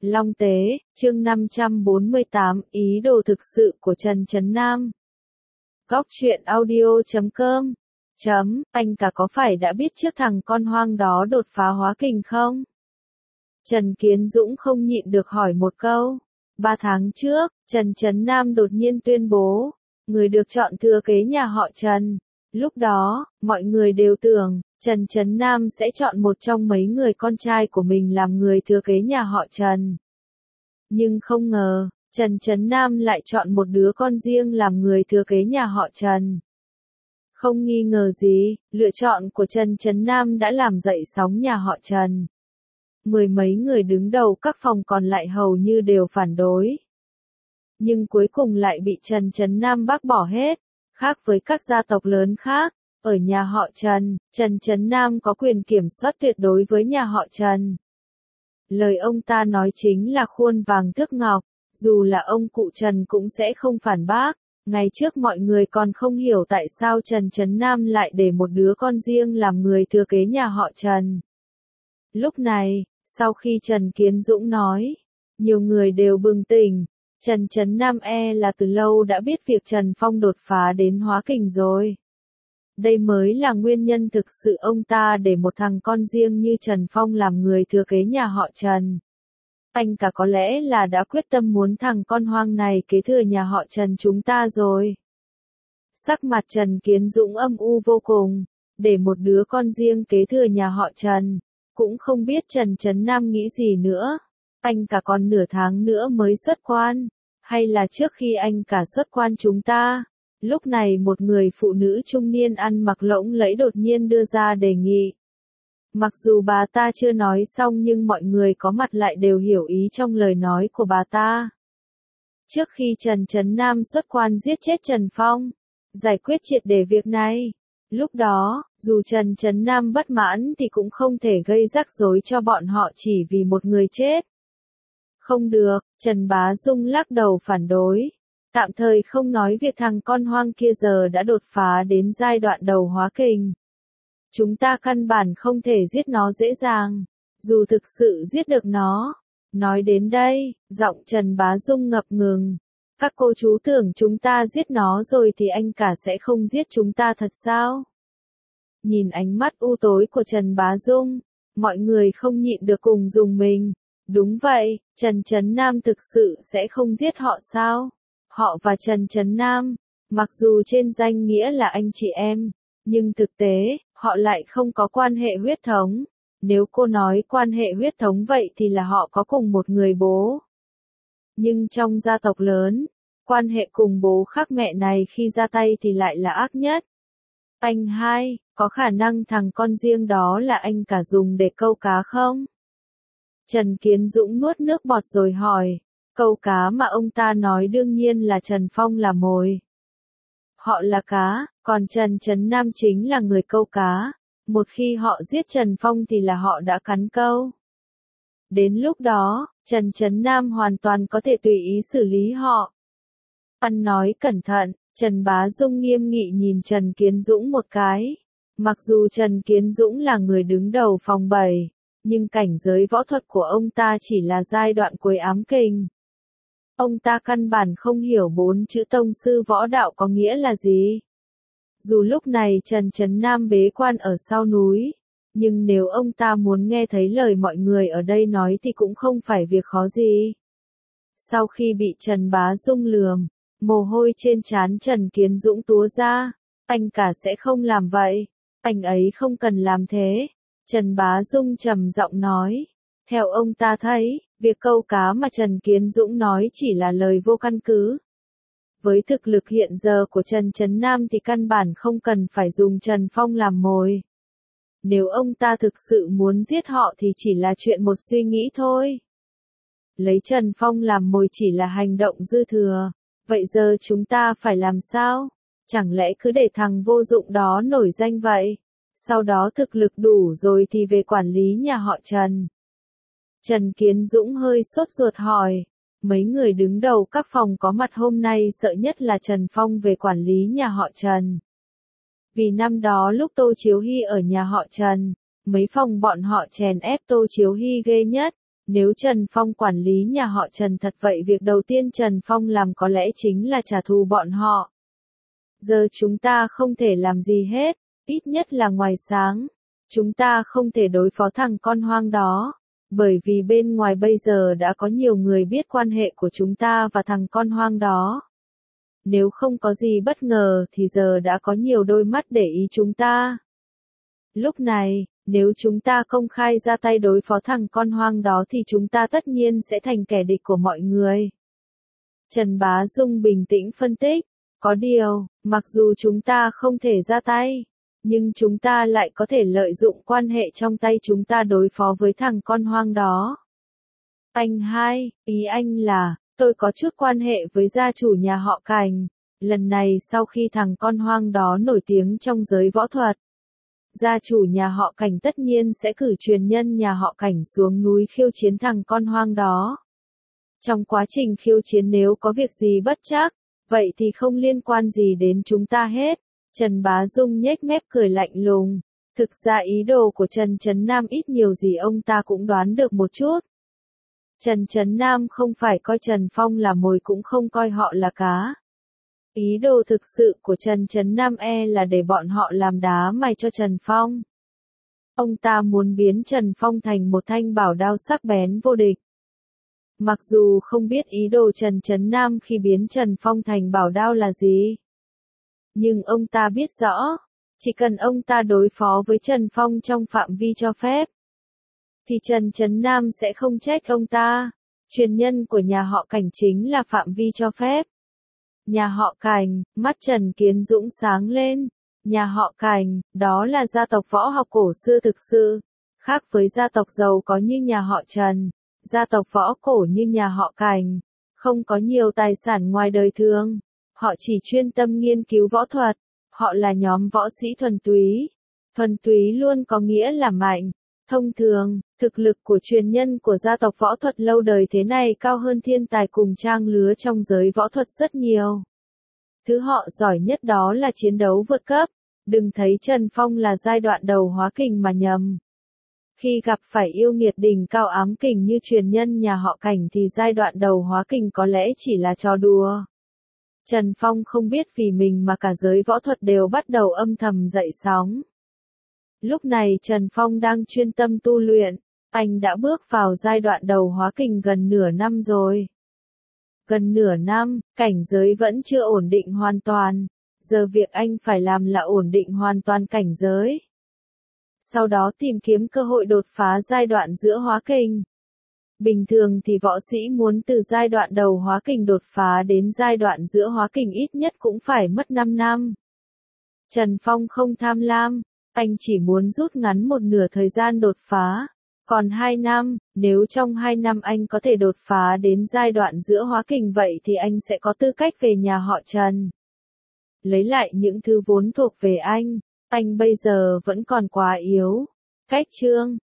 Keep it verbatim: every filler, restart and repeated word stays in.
Long Tế, chương năm trăm bốn mươi tám, ý đồ thực sự của Trần Trấn Nam. Góc truyện audio chấm com. Chấm, anh cả có phải đã biết trước thằng con hoang đó đột phá hóa kình không? Trần Kiến Dũng không nhịn được hỏi một câu. Ba tháng trước, Trần Trấn Nam đột nhiên tuyên bố, người được chọn thừa kế nhà họ Trần. Lúc đó, mọi người đều tưởng, Trần Trấn Nam sẽ chọn một trong mấy người con trai của mình làm người thừa kế nhà họ Trần. Nhưng không ngờ, Trần Trấn Nam lại chọn một đứa con riêng làm người thừa kế nhà họ Trần. Không nghi ngờ gì, lựa chọn của Trần Trấn Nam đã làm dậy sóng nhà họ Trần. Mười mấy người đứng đầu các phòng còn lại hầu như đều phản đối. Nhưng cuối cùng lại bị Trần Trấn Nam bác bỏ hết. Khác với các gia tộc lớn khác, ở nhà họ Trần, Trần Trấn Nam có quyền kiểm soát tuyệt đối với nhà họ Trần. Lời ông ta nói chính là khuôn vàng thước ngọc, dù là ông cụ Trần cũng sẽ không phản bác. Ngày trước mọi người còn không hiểu tại sao Trần Trấn Nam lại để một đứa con riêng làm người thừa kế nhà họ Trần. Lúc này, sau khi Trần Kiến Dũng nói, nhiều người đều bừng tỉnh. Trần Trấn Nam e là từ lâu đã biết việc Trần Phong đột phá đến hóa kình rồi. Đây mới là nguyên nhân thực sự ông ta để một thằng con riêng như Trần Phong làm người thừa kế nhà họ Trần. Anh cả có lẽ là đã quyết tâm muốn thằng con hoang này kế thừa nhà họ Trần chúng ta rồi. Sắc mặt Trần Kiến Dũng âm u vô cùng, để một đứa con riêng kế thừa nhà họ Trần, cũng không biết Trần Trấn Nam nghĩ gì nữa. Anh cả còn nửa tháng nữa mới xuất quan, hay là trước khi anh cả xuất quan chúng ta? Lúc này một người phụ nữ trung niên ăn mặc lộng lẫy đột nhiên đưa ra đề nghị. Mặc dù bà ta chưa nói xong nhưng mọi người có mặt lại đều hiểu ý trong lời nói của bà ta. Trước khi Trần Trấn Nam xuất quan giết chết Trần Phong, giải quyết triệt để việc này. Lúc đó, dù Trần Trấn Nam bất mãn thì cũng không thể gây rắc rối cho bọn họ chỉ vì một người chết. Không được, Trần Bá Dung lắc đầu phản đối. Tạm thời không nói việc thằng con hoang kia giờ đã đột phá đến giai đoạn đầu hóa kình. Chúng ta căn bản không thể giết nó dễ dàng, dù thực sự giết được nó. Nói đến đây, giọng Trần Bá Dung ngập ngừng. Các cô chú tưởng chúng ta giết nó rồi thì anh cả sẽ không giết chúng ta thật sao? Nhìn ánh mắt u tối của Trần Bá Dung, mọi người không nhịn được cùng dùng mình. Đúng vậy, Trần Trấn Nam thực sự sẽ không giết họ sao? Họ và Trần Trấn Nam, mặc dù trên danh nghĩa là anh chị em, nhưng thực tế, họ lại không có quan hệ huyết thống. Nếu cô nói quan hệ huyết thống vậy thì là họ có cùng một người bố. Nhưng trong gia tộc lớn, quan hệ cùng bố khác mẹ này khi ra tay thì lại là ác nhất. Anh hai, có khả năng thằng con riêng đó là anh cả dùng để câu cá không? Trần Kiến Dũng nuốt nước bọt rồi hỏi, câu cá mà ông ta nói đương nhiên là Trần Phong là mồi. Họ là cá, còn Trần Trấn Nam chính là người câu cá. Một khi họ giết Trần Phong thì là họ đã cắn câu. Đến lúc đó, Trần Trấn Nam hoàn toàn có thể tùy ý xử lý họ. Ăn nói cẩn thận, Trần Bá Dung nghiêm nghị nhìn Trần Kiến Dũng một cái. Mặc dù Trần Kiến Dũng là người đứng đầu phòng bảy, nhưng cảnh giới võ thuật của ông ta chỉ là giai đoạn cuối ám kình. Ông ta căn bản không hiểu bốn chữ tông sư võ đạo có nghĩa là gì. Dù lúc này Trần Trấn Nam bế quan ở sau núi, nhưng nếu ông ta muốn nghe thấy lời mọi người ở đây nói thì cũng không phải việc khó gì. Sau khi bị Trần Bá Dung lườm, mồ hôi trên trán Trần Kiến Dũng túa ra, anh cả sẽ không làm vậy, anh ấy không cần làm thế. Trần Bá Dung trầm giọng nói, theo ông ta thấy, việc câu cá mà Trần Kiến Dũng nói chỉ là lời vô căn cứ. Với thực lực hiện giờ của Trần Trấn Nam thì căn bản không cần phải dùng Trần Phong làm mồi. Nếu ông ta thực sự muốn giết họ thì chỉ là chuyện một suy nghĩ thôi. Lấy Trần Phong làm mồi chỉ là hành động dư thừa. Vậy giờ chúng ta phải làm sao? Chẳng lẽ cứ để thằng vô dụng đó nổi danh vậy? Sau đó thực lực đủ rồi thì về quản lý nhà họ Trần. Trần Kiến Dũng hơi sốt ruột hỏi. Mấy người đứng đầu các phòng có mặt hôm nay sợ nhất là Trần Phong về quản lý nhà họ Trần. Vì năm đó lúc Tô Chiếu Hy ở nhà họ Trần, mấy phòng bọn họ chèn ép Tô Chiếu Hy ghê nhất. Nếu Trần Phong quản lý nhà họ Trần thật vậy việc đầu tiên Trần Phong làm có lẽ chính là trả thù bọn họ. Giờ chúng ta không thể làm gì hết, ít nhất là ngoài sáng. Chúng ta không thể đối phó thằng con hoang đó, bởi vì bên ngoài bây giờ đã có nhiều người biết quan hệ của chúng ta và thằng con hoang đó. Nếu không có gì bất ngờ thì giờ đã có nhiều đôi mắt để ý chúng ta. Lúc này, nếu chúng ta công khai ra tay đối phó thằng con hoang đó thì chúng ta tất nhiên sẽ thành kẻ địch của mọi người. Trần Bá Dung bình tĩnh phân tích, có điều, mặc dù chúng ta không thể ra tay, nhưng chúng ta lại có thể lợi dụng quan hệ trong tay chúng ta đối phó với thằng con hoang đó. Anh hai, ý anh là, tôi có chút quan hệ với gia chủ nhà họ Cảnh. Lần này sau khi thằng con hoang đó nổi tiếng trong giới võ thuật, gia chủ nhà họ Cảnh tất nhiên sẽ cử truyền nhân nhà họ Cảnh xuống núi khiêu chiến thằng con hoang đó. Trong quá trình khiêu chiến nếu có việc gì bất trắc, vậy thì không liên quan gì đến chúng ta hết. Trần Bá Dung nhếch mép cười lạnh lùng. Thực ra ý đồ của Trần Chấn Nam ít nhiều gì ông ta cũng đoán được một chút. Trần Chấn Nam không phải coi Trần Phong là mồi cũng không coi họ là cá. Ý đồ thực sự của Trần Chấn Nam e là để bọn họ làm đá mài cho Trần Phong. Ông ta muốn biến Trần Phong thành một thanh bảo đao sắc bén vô địch. Mặc dù không biết ý đồ Trần Chấn Nam khi biến Trần Phong thành bảo đao là gì, nhưng ông ta biết rõ, chỉ cần ông ta đối phó với Trần Phong trong phạm vi cho phép, thì Trần Chấn Nam sẽ không trách ông ta. Truyền nhân của nhà họ Cảnh chính là phạm vi cho phép. Nhà họ Cảnh, mắt Trần Kiến Dũng sáng lên. Nhà họ Cảnh, đó là gia tộc võ học cổ xưa thực sự. Khác với gia tộc giàu có như nhà họ Trần, gia tộc võ cổ như nhà họ Cảnh, không có nhiều tài sản ngoài đời thường. Họ chỉ chuyên tâm nghiên cứu võ thuật. Họ là nhóm võ sĩ thuần túy. Thuần túy luôn có nghĩa là mạnh. Thông thường, thực lực của truyền nhân của gia tộc võ thuật lâu đời thế này cao hơn thiên tài cùng trang lứa trong giới võ thuật rất nhiều. Thứ họ giỏi nhất đó là chiến đấu vượt cấp. Đừng thấy Trần Phong là giai đoạn đầu hóa kình mà nhầm. Khi gặp phải yêu nghiệt đỉnh cao ám kình như truyền nhân nhà họ Cảnh thì giai đoạn đầu hóa kình có lẽ chỉ là trò đùa. Trần Phong không biết vì mình mà cả giới võ thuật đều bắt đầu âm thầm dậy sóng. Lúc này Trần Phong đang chuyên tâm tu luyện, anh đã bước vào giai đoạn đầu hóa kình gần nửa năm rồi. Gần nửa năm, cảnh giới vẫn chưa ổn định hoàn toàn, giờ việc anh phải làm là ổn định hoàn toàn cảnh giới. Sau đó tìm kiếm cơ hội đột phá giai đoạn giữa hóa kình. Bình thường thì võ sĩ muốn từ giai đoạn đầu hóa kình đột phá đến giai đoạn giữa hóa kình ít nhất cũng phải mất năm năm. Trần Phong không tham lam, anh chỉ muốn rút ngắn một nửa thời gian đột phá. Còn hai năm, nếu trong hai năm anh có thể đột phá đến giai đoạn giữa hóa kình vậy thì anh sẽ có tư cách về nhà họ Trần. Lấy lại những thứ vốn thuộc về anh, anh bây giờ vẫn còn quá yếu. Cách chương